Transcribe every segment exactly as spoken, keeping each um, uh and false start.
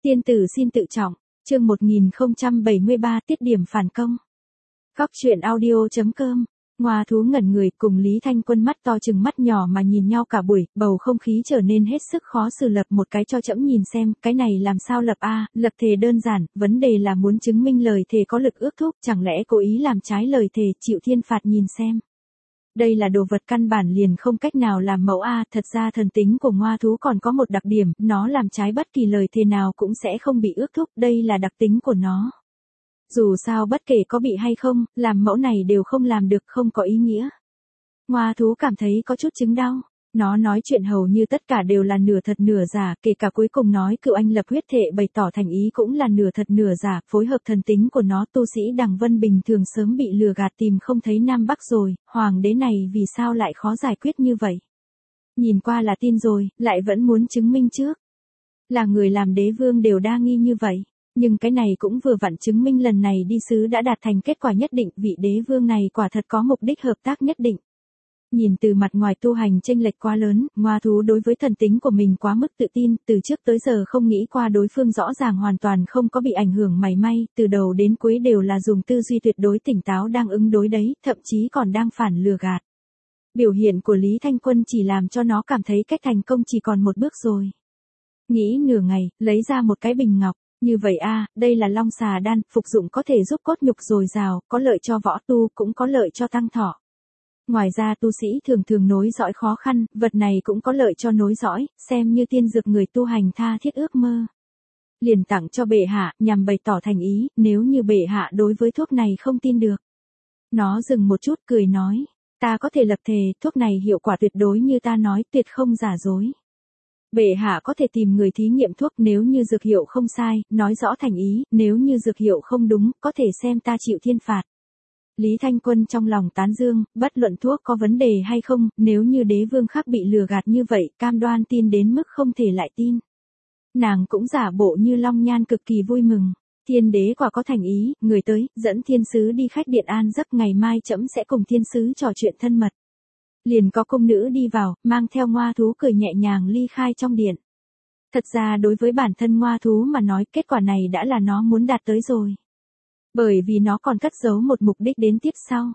Tiên tử xin tự trọng, chương một nghìn không trăm bảy mươi ba tiết điểm phản công. Góc truyện audio chấm com. Ngoa thú ngẩn người cùng Lý Thanh Quân mắt to chừng mắt nhỏ mà nhìn nhau cả buổi, bầu không khí trở nên hết sức khó xử. Lập một cái cho trẫm nhìn xem, cái này làm sao lập a? Lập thề đơn giản, vấn đề là muốn chứng minh lời thề có lực ước thúc, chẳng lẽ cố ý làm trái lời thề, chịu thiên phạt nhìn xem. Đây là đồ vật căn bản liền không cách nào làm mẫu a, thật ra thần tính của ngoa thú còn có một đặc điểm, nó làm trái bất kỳ lời thề nào cũng sẽ không bị ước thúc, đây là đặc tính của nó. Dù sao bất kể có bị hay không, làm mẫu này đều không làm được, không có ý nghĩa. Ngoa thú cảm thấy có chút chứng đau. Nó nói chuyện hầu như tất cả đều là nửa thật nửa giả, kể cả cuối cùng nói cựu anh lập huyết thệ bày tỏ thành ý cũng là nửa thật nửa giả, phối hợp thần tính của nó. Tu sĩ Đằng Vân bình thường sớm bị lừa gạt tìm không thấy Nam Bắc rồi, hoàng đế này vì sao lại khó giải quyết như vậy? Nhìn qua là tin rồi, lại vẫn muốn chứng minh trước. Là người làm đế vương đều đa nghi như vậy. Nhưng cái này cũng vừa vặn chứng minh lần này đi sứ đã đạt thành kết quả nhất định, vị đế vương này quả thật có mục đích hợp tác nhất định. Nhìn từ mặt ngoài tu hành chênh lệch quá lớn, ngoa thú đối với thần tính của mình quá mức tự tin, từ trước tới giờ không nghĩ qua đối phương rõ ràng hoàn toàn không có bị ảnh hưởng mảy may, từ đầu đến cuối đều là dùng tư duy tuyệt đối tỉnh táo đang ứng đối đấy, thậm chí còn đang phản lừa gạt. Biểu hiện của Lý Thanh Quân chỉ làm cho nó cảm thấy cách thành công chỉ còn một bước rồi. Nghĩ nửa ngày, lấy ra một cái bình ngọc. Như vậy a, đây là long xà đan, phục dụng có thể giúp cốt nhục dồi dào, có lợi cho võ tu, cũng có lợi cho tăng thọ. Ngoài ra tu sĩ thường thường nối dõi khó khăn, vật này cũng có lợi cho nối dõi, xem như tiên dược người tu hành tha thiết ước mơ. Liền tặng cho bệ hạ, nhằm bày tỏ thành ý, nếu như bệ hạ đối với thuốc này không tin được. Nó dừng một chút cười nói, ta có thể lập thề, thuốc này hiệu quả tuyệt đối như ta nói, tuyệt không giả dối. Bệ hạ có thể tìm người thí nghiệm thuốc, nếu như dược hiệu không sai, nói rõ thành ý, nếu như dược hiệu không đúng, có thể xem ta chịu thiên phạt. Lý Thanh Quân trong lòng tán dương, bất luận thuốc có vấn đề hay không, nếu như đế vương khác bị lừa gạt như vậy, cam đoan tin đến mức không thể lại tin. Nàng cũng giả bộ như long nhan cực kỳ vui mừng. Thiên đế quả có thành ý, người tới, dẫn thiên sứ đi khách điện an giấc, ngày mai trẫm sẽ cùng thiên sứ trò chuyện thân mật. Liền có cung nữ đi vào, mang theo ngoa thú cười nhẹ nhàng ly khai trong điện. Thật ra đối với bản thân ngoa thú mà nói, kết quả này đã là nó muốn đạt tới rồi. Bởi vì nó còn cất giấu một mục đích đến tiếp sau.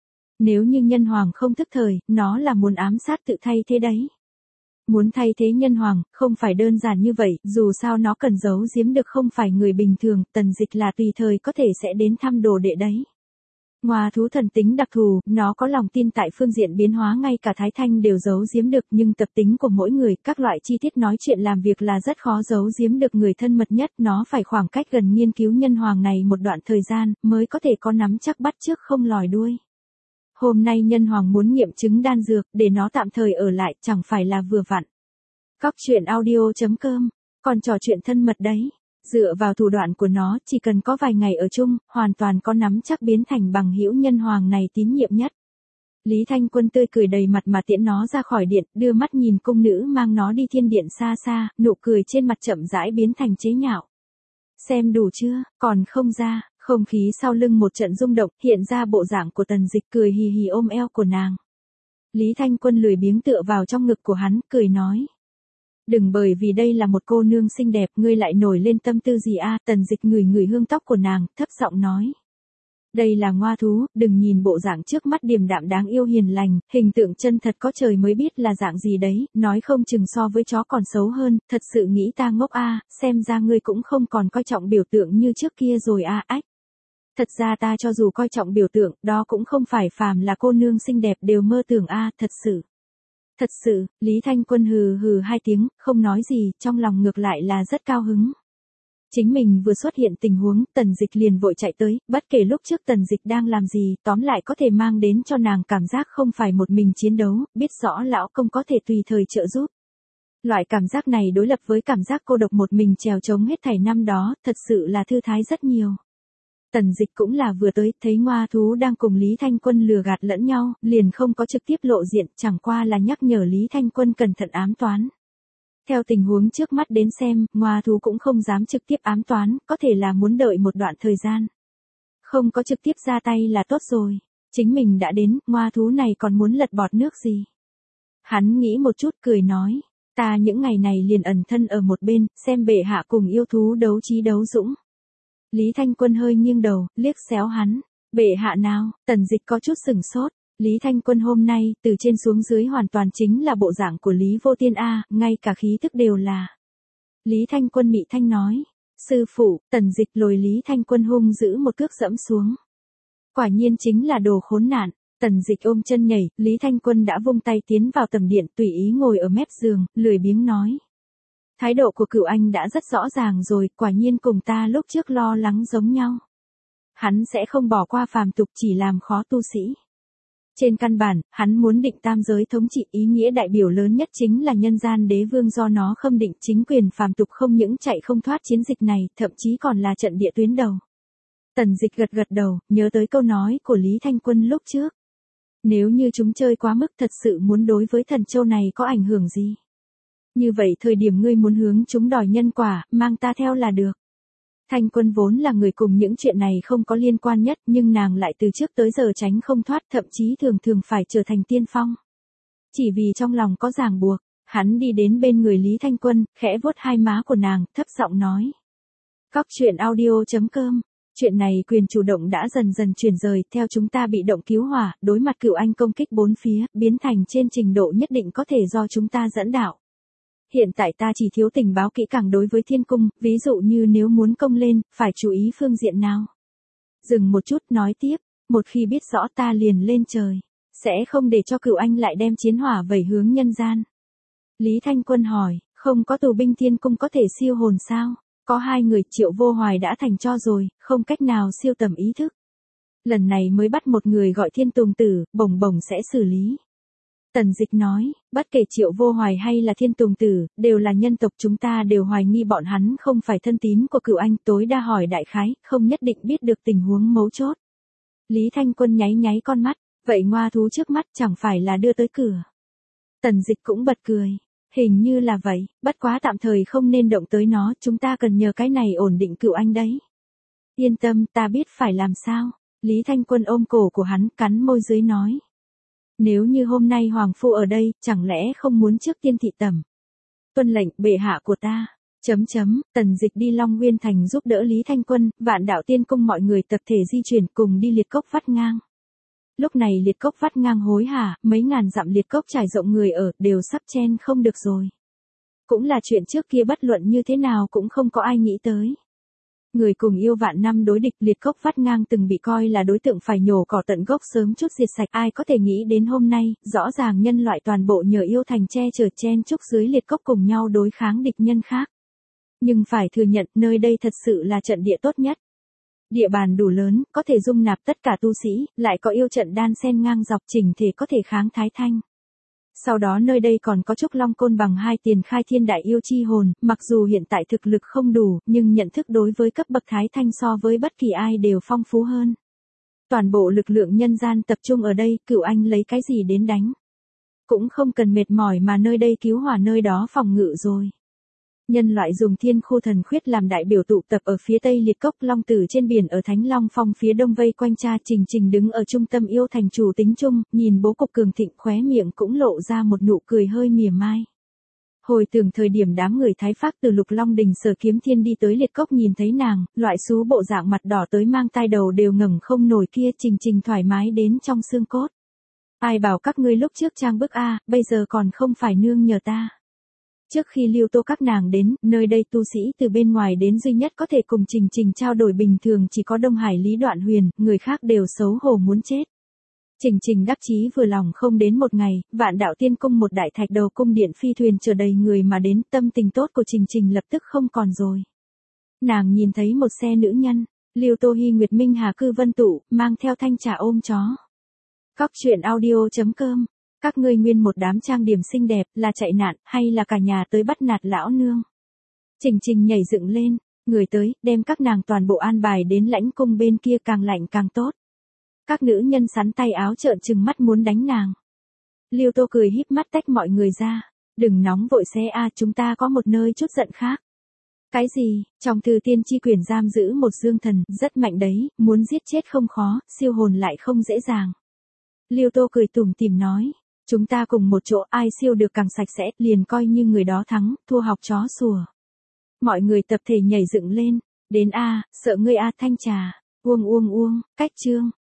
Nếu như nhân hoàng không thức thời, nó là muốn ám sát tự thay thế đấy. Muốn thay thế nhân hoàng, không phải đơn giản như vậy, dù sao nó cần giấu giếm được không phải người bình thường, Tần Dịch là tùy thời có thể sẽ đến thăm đồ đệ đấy. Ngoa thú thần tính đặc thù, nó có lòng tin tại phương diện biến hóa ngay cả Thái Thanh đều giấu giếm được, nhưng tập tính của mỗi người, các loại chi tiết nói chuyện làm việc là rất khó giấu giếm được người thân mật nhất, nó phải khoảng cách gần nghiên cứu nhân hoàng này một đoạn thời gian, mới có thể có nắm chắc bắt trước không lòi đuôi. Hôm nay nhân hoàng muốn nghiệm chứng đan dược, để nó tạm thời ở lại, chẳng phải là vừa vặn. Góc truyện audio chấm com, còn trò chuyện thân mật đấy. Dựa vào thủ đoạn của nó, chỉ cần có vài ngày ở chung, hoàn toàn có nắm chắc biến thành bằng hữu nhân hoàng này tín nhiệm nhất. Lý Thanh Quân tươi cười đầy mặt mà tiễn nó ra khỏi điện, đưa mắt nhìn cung nữ mang nó đi thiên điện xa xa, nụ cười trên mặt chậm rãi biến thành chế nhạo. Xem đủ chưa, còn không ra, không khí sau lưng một trận rung động, hiện ra bộ dạng của Tần Dịch cười hì hì ôm eo của nàng. Lý Thanh Quân lười biếng tựa vào trong ngực của hắn, cười nói. Đừng bởi vì đây là một cô nương xinh đẹp, ngươi lại nổi lên tâm tư gì a? Tần Dịch ngửi ngửi hương tóc của nàng, thấp giọng nói. Đây là ngoa thú, đừng nhìn bộ dạng trước mắt điềm đạm đáng yêu hiền lành, hình tượng chân thật có trời mới biết là dạng gì đấy, nói không chừng so với chó còn xấu hơn, thật sự nghĩ ta ngốc a, xem ra ngươi cũng không còn coi trọng biểu tượng như trước kia rồi a, ách. Thật ra ta cho dù coi trọng biểu tượng, đó cũng không phải phàm là cô nương xinh đẹp đều mơ tưởng a, thật sự. Thật sự, Lý Thanh Quân hừ hừ hai tiếng, không nói gì, trong lòng ngược lại là rất cao hứng. Chính mình vừa xuất hiện tình huống, Tần Dịch liền vội chạy tới, bất kể lúc trước Tần Dịch đang làm gì, tóm lại có thể mang đến cho nàng cảm giác không phải một mình chiến đấu, biết rõ lão công có thể tùy thời trợ giúp. Loại cảm giác này đối lập với cảm giác cô độc một mình trèo trống hết thảy năm đó, thật sự là thư thái rất nhiều. Tần Dịch cũng là vừa tới, thấy ngoa thú đang cùng Lý Thanh Quân lừa gạt lẫn nhau, liền không có trực tiếp lộ diện, chẳng qua là nhắc nhở Lý Thanh Quân cẩn thận ám toán. Theo tình huống trước mắt đến xem, ngoa thú cũng không dám trực tiếp ám toán, có thể là muốn đợi một đoạn thời gian. Không có trực tiếp ra tay là tốt rồi. Chính mình đã đến, ngoa thú này còn muốn lật bọt nước gì? Hắn nghĩ một chút cười nói. Ta những ngày này liền ẩn thân ở một bên, xem bệ hạ cùng yêu thú đấu trí đấu dũng. Lý Thanh Quân hơi nghiêng đầu, liếc xéo hắn. Bệ hạ nào? Tần Dịch có chút sửng sốt. Lý Thanh Quân hôm nay, từ trên xuống dưới hoàn toàn chính là bộ dạng của Lý Vô Tiên A, ngay cả khí thức đều là. Lý Thanh Quân mị thanh nói. Sư phụ, Tần Dịch lồi Lý Thanh Quân hung giữ một cước dẫm xuống. Quả nhiên chính là đồ khốn nạn. Tần Dịch ôm chân nhảy, Lý Thanh Quân đã vung tay tiến vào tầm điện, tùy ý ngồi ở mép giường, lười biếng nói. Thái độ của cửu anh đã rất rõ ràng rồi, quả nhiên cùng ta lúc trước lo lắng giống nhau. Hắn sẽ không bỏ qua phàm tục chỉ làm khó tu sĩ. Trên căn bản, hắn muốn định tam giới thống trị, ý nghĩa đại biểu lớn nhất chính là nhân gian đế vương, do nó khâm định chính quyền phàm tục không những chạy không thoát chiến dịch này, thậm chí còn là trận địa tuyến đầu. Tần Dịch gật gật đầu, nhớ tới câu nói của Lý Thanh Quân lúc trước. Nếu như chúng chơi quá mức, thật sự muốn đối với thần châu này có ảnh hưởng gì? Như vậy thời điểm ngươi muốn hướng chúng đòi nhân quả, mang ta theo là được. Thanh Quân vốn là người cùng những chuyện này không có liên quan nhất, nhưng nàng lại từ trước tới giờ tránh không thoát, thậm chí thường thường phải trở thành tiên phong. Chỉ vì trong lòng có ràng buộc, hắn đi đến bên người Lý Thanh Quân, khẽ vuốt hai má của nàng, thấp giọng nói. Góc truyện audio chấm com. Chuyện này quyền chủ động đã dần dần chuyển rời, theo chúng ta bị động cứu hỏa, đối mặt cửu anh công kích bốn phía, biến thành trên trình độ nhất định có thể do chúng ta dẫn đạo. Hiện tại ta chỉ thiếu tình báo kỹ càng đối với thiên cung, ví dụ như nếu muốn công lên, phải chú ý phương diện nào. Dừng một chút nói tiếp, một khi biết rõ ta liền lên trời, sẽ không để cho cửu anh lại đem chiến hỏa vẩy hướng nhân gian. Lý Thanh Quân hỏi, không có tù binh thiên cung có thể siêu hồn sao? Có hai người Triệu Vô Hoài đã thành cho rồi, không cách nào siêu tầm ý thức. Lần này mới bắt một người gọi Thiên Tùng Tử, bổng bổng sẽ xử lý. Tần Dịch nói, bất kể Triệu Vô Hoài hay là Thiên Tùng Tử, đều là nhân tộc, chúng ta đều hoài nghi bọn hắn không phải thân tín của cửu anh, tối đa hỏi đại khái, không nhất định biết được tình huống mấu chốt. Lý Thanh Quân nháy nháy con mắt, vậy ngoa thú trước mắt chẳng phải là đưa tới cửa. Tần Dịch cũng bật cười. Hình như là vậy, bất quá tạm thời không nên động tới nó, chúng ta cần nhờ cái này ổn định cửu anh đấy. Yên tâm, ta biết phải làm sao. Lý Thanh Quân ôm cổ của hắn, cắn môi dưới nói. Nếu như hôm nay Hoàng Phu ở đây, chẳng lẽ không muốn trước tiên thị tẩm. Tuân lệnh bệ hạ của ta. Chấm chấm, Tần Dịch đi Long Nguyên Thành giúp đỡ Lý Thanh Quân, Vạn Đạo Tiên Cung mọi người tập thể di chuyển cùng đi liệt cốc vắt ngang. Lúc này liệt cốc vắt ngang hối hả, mấy ngàn dặm liệt cốc trải rộng người ở, đều sắp chen không được rồi. Cũng là chuyện trước kia bất luận như thế nào cũng không có ai nghĩ tới. Người cùng yêu vạn năm đối địch, liệt cốc vắt ngang từng bị coi là đối tượng phải nhổ cỏ tận gốc sớm chút diệt sạch, ai có thể nghĩ đến hôm nay, rõ ràng nhân loại toàn bộ nhờ yêu thành che chở chen chúc dưới liệt cốc cùng nhau đối kháng địch nhân khác. Nhưng phải thừa nhận, nơi đây thật sự là trận địa tốt nhất. Địa bàn đủ lớn, có thể dung nạp tất cả tu sĩ, lại có yêu trận đan xen ngang dọc, chỉnh thể có thể kháng Thái Thanh. Sau đó nơi đây còn có Trúc Long Côn bằng hai tiền khai thiên đại yêu chi hồn, mặc dù hiện tại thực lực không đủ, nhưng nhận thức đối với cấp bậc Thái Thanh so với bất kỳ ai đều phong phú hơn. Toàn bộ lực lượng nhân gian tập trung ở đây, cửu anh lấy cái gì đến đánh. Cũng không cần mệt mỏi mà nơi đây cứu hỏa, nơi đó phòng ngự rồi. Nhân loại dùng thiên khu thần khuyết làm đại biểu tụ tập ở phía tây liệt cốc, Long Tử trên biển ở Thánh Long Phong phía đông vây quanh cha Trình Trình đứng ở trung tâm yêu thành chủ tính chung, nhìn bố cục cường thịnh, khóe miệng cũng lộ ra một nụ cười hơi mỉa mai. Hồi tưởng thời điểm đám người Thái Phác từ Lục Long Đình Sở Kiếm Thiên đi tới liệt cốc nhìn thấy nàng, loại xú bộ dạng mặt đỏ tới mang tai đầu đều ngẩng không nổi kia, Trình Trình thoải mái đến trong xương cốt. Ai bảo các ngươi lúc trước trang bức a, bây giờ còn không phải nương nhờ ta. Trước khi Lưu Tô các nàng đến, nơi đây tu sĩ từ bên ngoài đến duy nhất có thể cùng Trình Trình trao đổi bình thường chỉ có Đông Hải Lý Đoạn Huyền, người khác đều xấu hổ muốn chết. Trình Trình đắc chí vừa lòng, không đến một ngày, Vạn Đạo Tiên Cung một đại thạch đầu cung điện phi thuyền chờ đầy người mà đến, tâm tình tốt của Trình Trình lập tức không còn rồi. Nàng nhìn thấy một xe nữ nhân, Lưu Tô Hi Nguyệt Minh Hà Cư Vân Tụ, mang theo thanh trà ôm chó. Góc truyện audio chấm com. Các ngươi nguyên một đám trang điểm xinh đẹp, là chạy nạn, hay là cả nhà tới bắt nạt lão nương? Trình Trình nhảy dựng lên, người tới, đem các nàng toàn bộ an bài đến lãnh cung bên kia, càng lạnh càng tốt. Các nữ nhân sắn tay áo trợn trừng mắt muốn đánh nàng. Lưu Tô cười híp mắt tách mọi người ra. Đừng nóng vội xe a, chúng ta có một nơi chút giận khác. Cái gì? Trong thư tiên chi quyển giam giữ một dương thần, rất mạnh đấy, muốn giết chết không khó, siêu hồn lại không dễ dàng. Lưu Tô cười tủm tỉm nói. Chúng ta cùng một chỗ, ai siêu được càng sạch sẽ, liền coi như người đó thắng, thua học chó sủa. Mọi người tập thể nhảy dựng lên. Đến a, sợ ngươi a Thanh Trà. Uông uông uông, cách chương.